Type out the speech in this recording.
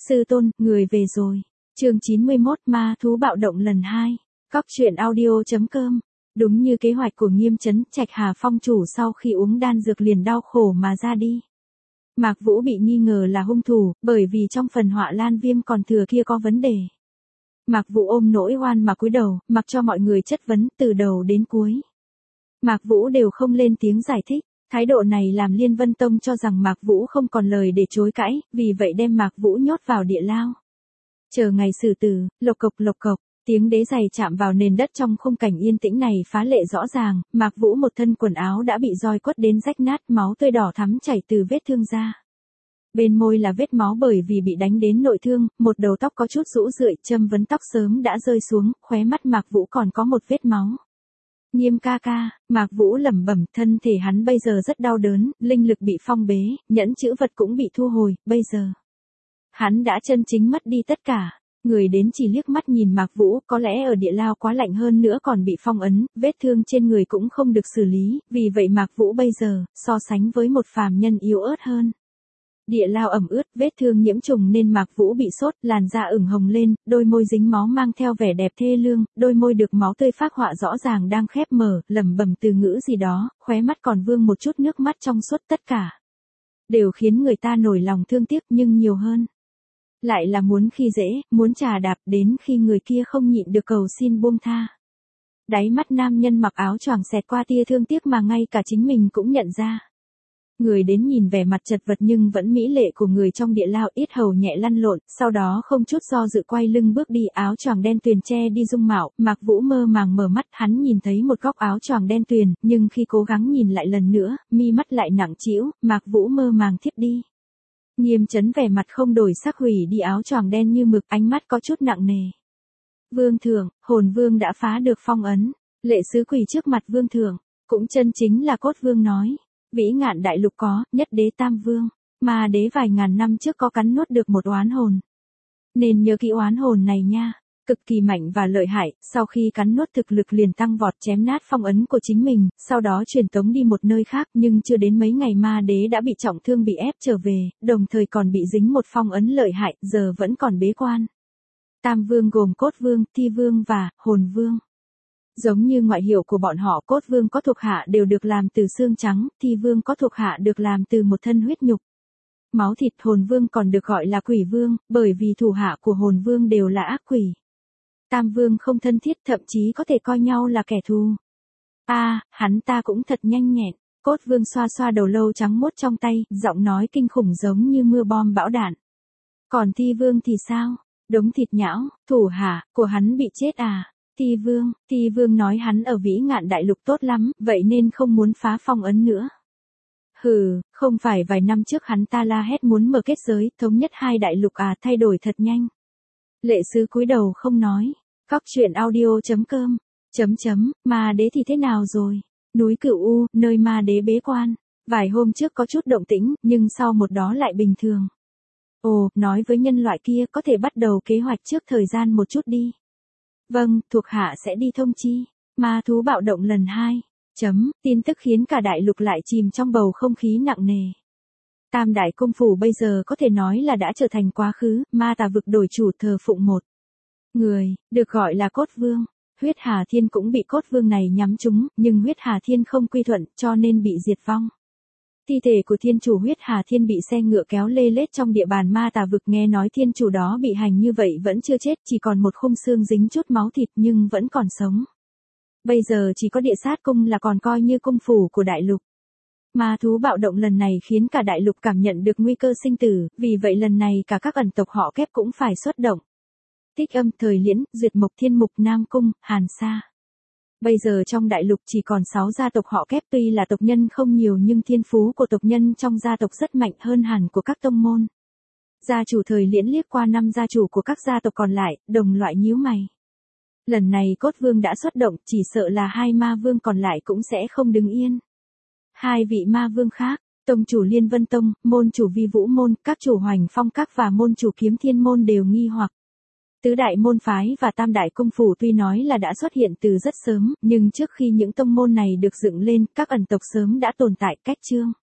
Sư tôn, người về rồi. Chương 91 Ma thú bạo động lần 2. Cóc truyện audio.com. Đúng như kế hoạch của Nghiêm Trấn, Trạch Hà Phong chủ sau khi uống đan dược liền đau khổ mà ra đi. Mạc Vũ bị nghi ngờ là hung thủ, bởi vì trong phần họa lan viêm còn thừa kia có vấn đề. Mạc Vũ ôm nỗi oan mà cúi đầu, mặc cho mọi người chất vấn từ đầu đến cuối. Mạc Vũ đều không lên tiếng giải thích. Thái độ này làm Liên Vân Tông cho rằng Mạc Vũ không còn lời để chối cãi, vì vậy đem Mạc Vũ nhốt vào địa lao. Chờ ngày xử tử, lộc cộc, tiếng đế giày chạm vào nền đất trong khung cảnh yên tĩnh này phá lệ rõ ràng, Mạc Vũ một thân quần áo đã bị roi quất đến rách nát, máu tươi đỏ thắm chảy từ vết thương ra. Bên môi là vết máu bởi vì bị đánh đến nội thương, một đầu tóc có chút rũ rượi, châm vấn tóc sớm đã rơi xuống, khóe mắt Mạc Vũ còn có một vết máu. Nghiêm ca ca, Mạc Vũ lẩm bẩm, thân thể hắn bây giờ rất đau đớn, linh lực bị phong bế, nhẫn chữ vật cũng bị thu hồi, bây giờ hắn đã chân chính mất đi tất cả. Người đến chỉ liếc mắt nhìn Mạc Vũ, có lẽ ở địa lao quá lạnh hơn nữa còn bị phong ấn, vết thương trên người cũng không được xử lý, vì vậy Mạc Vũ bây giờ, so sánh với một phàm nhân yếu ớt hơn. Địa lao ẩm ướt, vết thương nhiễm trùng nên Mạc Vũ bị sốt, làn da ửng hồng lên, đôi môi dính máu mang theo vẻ đẹp thê lương, đôi môi được máu tươi phác họa rõ ràng đang khép mở, lẩm bẩm từ ngữ gì đó, khóe mắt còn vương một chút nước mắt trong suốt, tất cả đều khiến người ta nổi lòng thương tiếc, nhưng nhiều hơn lại là muốn khi dễ, muốn trà đạp, đến khi người kia không nhịn được cầu xin buông tha. Đáy mắt nam nhân mặc áo choàng xẹt qua tia thương tiếc mà ngay cả chính mình cũng nhận ra. Người đến nhìn vẻ mặt chật vật nhưng vẫn mỹ lệ của người trong địa lao, ít hầu nhẹ lăn lộn, sau đó không chút do dự quay lưng bước đi, áo choàng đen tuyền che đi dung mạo. Mạc Vũ mơ màng mở mắt, hắn nhìn thấy một góc áo choàng đen tuyền, nhưng khi cố gắng nhìn lại lần nữa, mi mắt lại nặng trĩu, Mạc Vũ mơ màng thiếp đi. Nghiêm Trấn vẻ mặt không đổi sắc hủy đi áo choàng đen như mực, ánh mắt có chút nặng nề. Vương thượng, hồn vương đã phá được phong ấn. Lệ sứ quỳ trước mặt vương thượng, cũng chân chính là cốt vương nói. Vĩ Ngạn đại lục có, nhất đế tam vương, mà đế vài ngàn năm trước có cắn nuốt được một oán hồn. Nên nhớ kỹ oán hồn này nha, cực kỳ mạnh và lợi hại, sau khi cắn nuốt thực lực liền tăng vọt, chém nát phong ấn của chính mình, sau đó truyền tống đi một nơi khác, nhưng chưa đến mấy ngày ma đế đã bị trọng thương bị ép trở về, đồng thời còn bị dính một phong ấn lợi hại, giờ vẫn còn bế quan. Tam vương gồm cốt vương, thi vương và hồn vương. Giống như ngoại hiệu của bọn họ, cốt vương có thuộc hạ đều được làm từ xương trắng, thi vương có thuộc hạ được làm từ một thân huyết nhục. Máu thịt. Hồn vương còn được gọi là quỷ vương, bởi vì thủ hạ của hồn vương đều là ác quỷ. Tam vương không thân thiết, thậm chí có thể coi nhau là kẻ thù. Hắn ta cũng thật nhanh nhẹn. Cốt vương xoa xoa đầu lâu trắng muốt trong tay, giọng nói kinh khủng giống như mưa bom bão đạn. Còn thi vương thì sao? Đống thịt nhão, thủ hạ của hắn bị chết à? Thi vương nói hắn ở Vĩ Ngạn đại lục tốt lắm, vậy nên không muốn phá phong ấn nữa. Hừ, không phải vài năm trước hắn ta la hét muốn mở kết giới, thống nhất hai đại lục à, thay đổi thật nhanh. Lệ sứ cúi đầu không nói. Cóc truyện audio.com. Ma đế thì thế nào rồi? Núi Cửu U, nơi ma đế bế quan. Vài hôm trước có chút động tĩnh, nhưng sau một đó lại bình thường. Ồ, nói với nhân loại kia có thể bắt đầu kế hoạch trước thời gian một chút đi. Vâng, thuộc hạ sẽ đi thông chi. Ma thú bạo động lần 2. Tin tức khiến cả đại lục lại chìm trong bầu không khí nặng nề. Tam đại cung phủ bây giờ có thể nói là đã trở thành quá khứ, ma tà vực đổi chủ thờ phụng một người, được gọi là cốt vương. Huyết Hà Thiên cũng bị cốt vương này nhắm trúng, nhưng huyết Hà Thiên không quy thuận, cho nên bị diệt vong. Thi thể của thiên chủ huyết Hà Thiên bị xe ngựa kéo lê lết trong địa bàn ma tà vực, nghe nói thiên chủ đó bị hành như vậy vẫn chưa chết, chỉ còn một khung xương dính chút máu thịt nhưng vẫn còn sống. Bây giờ chỉ có địa sát cung là còn coi như cung phủ của đại lục. Ma thú bạo động lần này khiến cả đại lục cảm nhận được nguy cơ sinh tử, vì vậy lần này cả các ẩn tộc họ Kép cũng phải xuất động. Tích Âm, Thời Liễn, Duyệt Mộc, Thiên Mục, Nam Cung, Hàn Sa. Bây giờ trong đại lục chỉ còn 6 gia tộc họ Kép, tuy là tộc nhân không nhiều nhưng thiên phú của tộc nhân trong gia tộc rất mạnh hơn hẳn của các tông môn. Gia chủ Thời Liễn liếc qua 5 gia chủ của các gia tộc còn lại, đồng loại nhíu mày. Lần này cốt vương đã xuất động, chỉ sợ là 2 ma vương còn lại cũng sẽ không đứng yên. 2 vị ma vương khác, tông chủ Liên Vân Tông, môn chủ Vi Vũ Môn, các chủ Hoành Phong Các và môn chủ Kiếm Thiên Môn đều nghi hoặc. Tứ đại môn phái và tam đại cung phủ tuy nói là đã xuất hiện từ rất sớm, nhưng trước khi những tông môn này được dựng lên, các ẩn tộc sớm đã tồn tại, cách chương.